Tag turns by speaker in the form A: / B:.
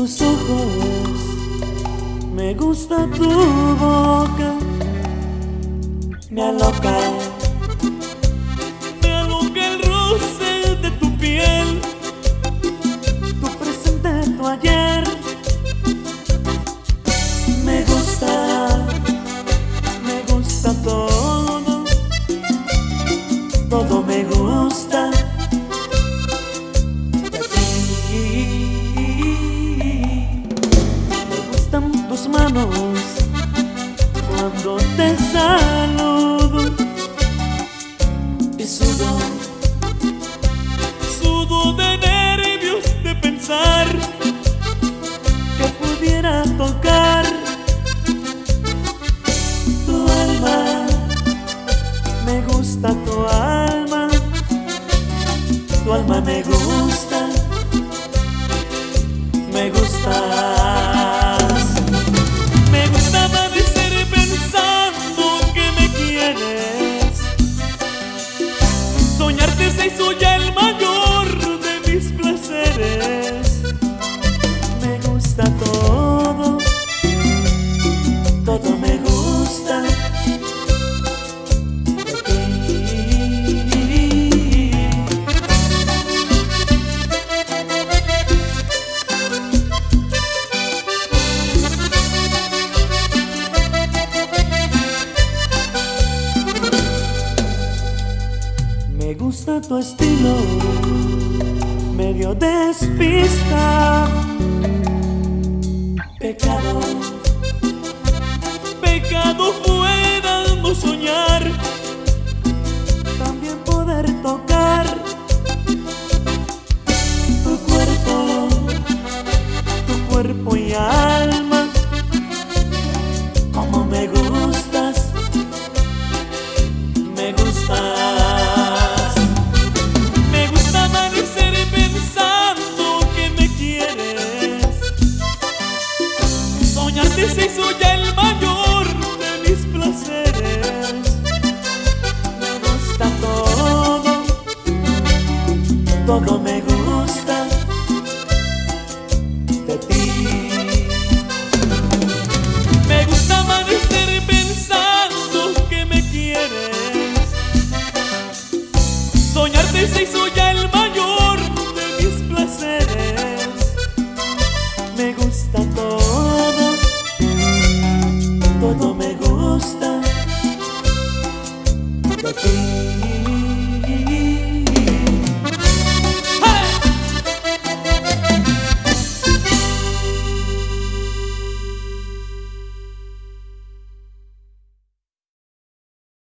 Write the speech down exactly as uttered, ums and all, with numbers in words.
A: tus ojos, me gusta tu boca, me aloca,
B: me aloca el roce de tu piel,
A: tu presente, tu ayer. Me gusta, me gusta todo, todo me gusta de ti. Me gustan tus manos cuando te saludo y sudo,
B: sudo de nervios de pensar
A: que pudiera tocar tu alma. Me gusta tu alma, tu alma me gusta, me gustas.
B: Me gusta amanecer pensando que me quieres, soñarte se hizo ya el mayor de mis placeres.
A: Me gusta todo, todo me gusta de ti. Me gusta tu estilo, medio despista. Pecado,
B: Pecado fuera no soñar,
A: también poder tocar tu cuerpo, tu cuerpo y alma. Como me gustas, me gustas.
B: me gusta amanecer pensando que me quieres, soñarte se hizo ya el mayor de mis placeres.
A: Me gusta todo, todo me gusta de ti.
B: Me gusta amanecer pensando que me quieres, soñarte se hizo ya el mayor